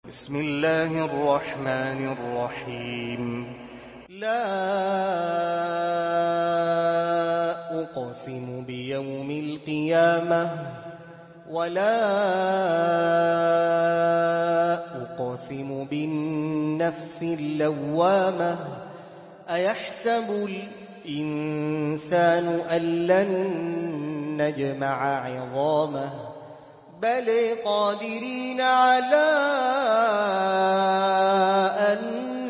بسم الله الرحمن الرحيم. لا أقسم بيوم القيامة ولا أقسم بالنفس اللوامة أيحسب الإنسان أن لن نجمع عظامه بل قادرين على أن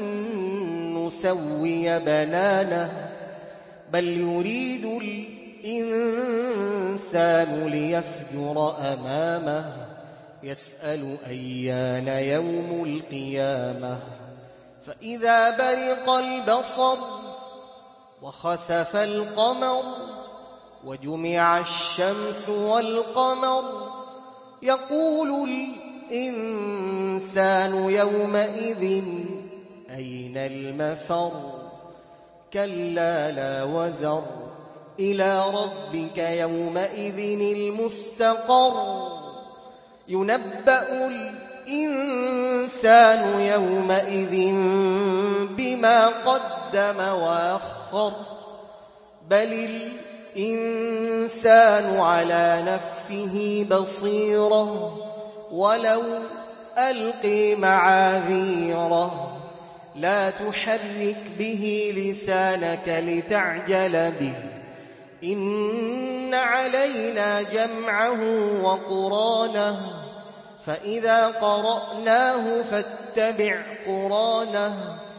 نسوي بنانه بل يريد الإنسان ليفجر أمامه يسأل أيان يوم القيامة فإذا برق البصر وخسف القمر وجمع الشمس والقمر يقول الإنسان يومئذ أين المفر كلا لا وزر إلى ربك يومئذ المستقر ينبأ الإنسان يومئذ بما قدم وأخر بل الإنسان على نفسه بصيرة ولو ألقي معاذيره لا تحرك به لسانك لتعجل به إن علينا جمعه وقرانه فإذا قرأناه فاتبع قرانه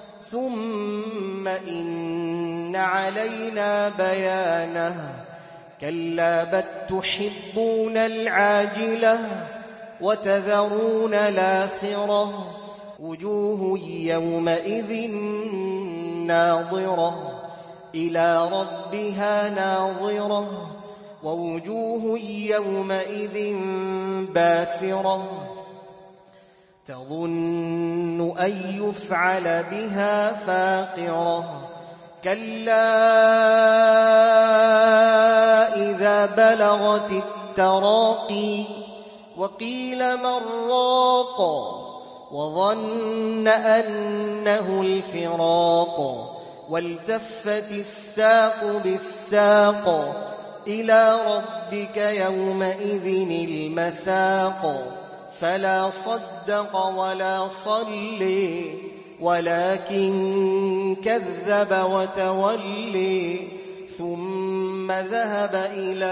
ثم إن علينا بيانه كلا بل تحبون العاجلة وتذرون الآخرة وجوه يومئذ ناظرة إلى ربها ناظرة ووجوه يومئذ باسرة تظن أن يفعل بها فاقرة كلا إذا بلغت التراقي وقيل من راق وظن أنه الفراق والتفت الساق بالساق إلى ربك يومئذ المساق فلا صدق ولا صلي ولكن كذب وتولي ثم ذهب إلى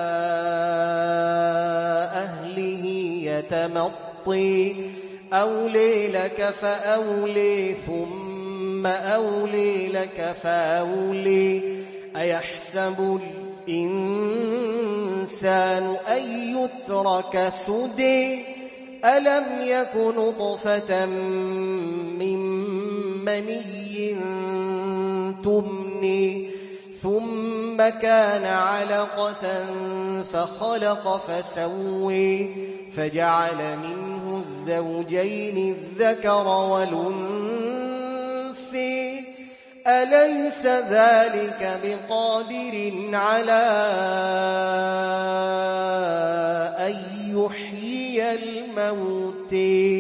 أهله يتمطي أولي لك فأولي ثم أولي لك فأولي أيحسب الإنسان أن يترك سدى ألم يك نطفة من مني تمني ثم كان علقة فخلق فسوي فجعل منه الزوجين الذكر والأنثى أليس ذلك بقادر على أن يحيي الموتى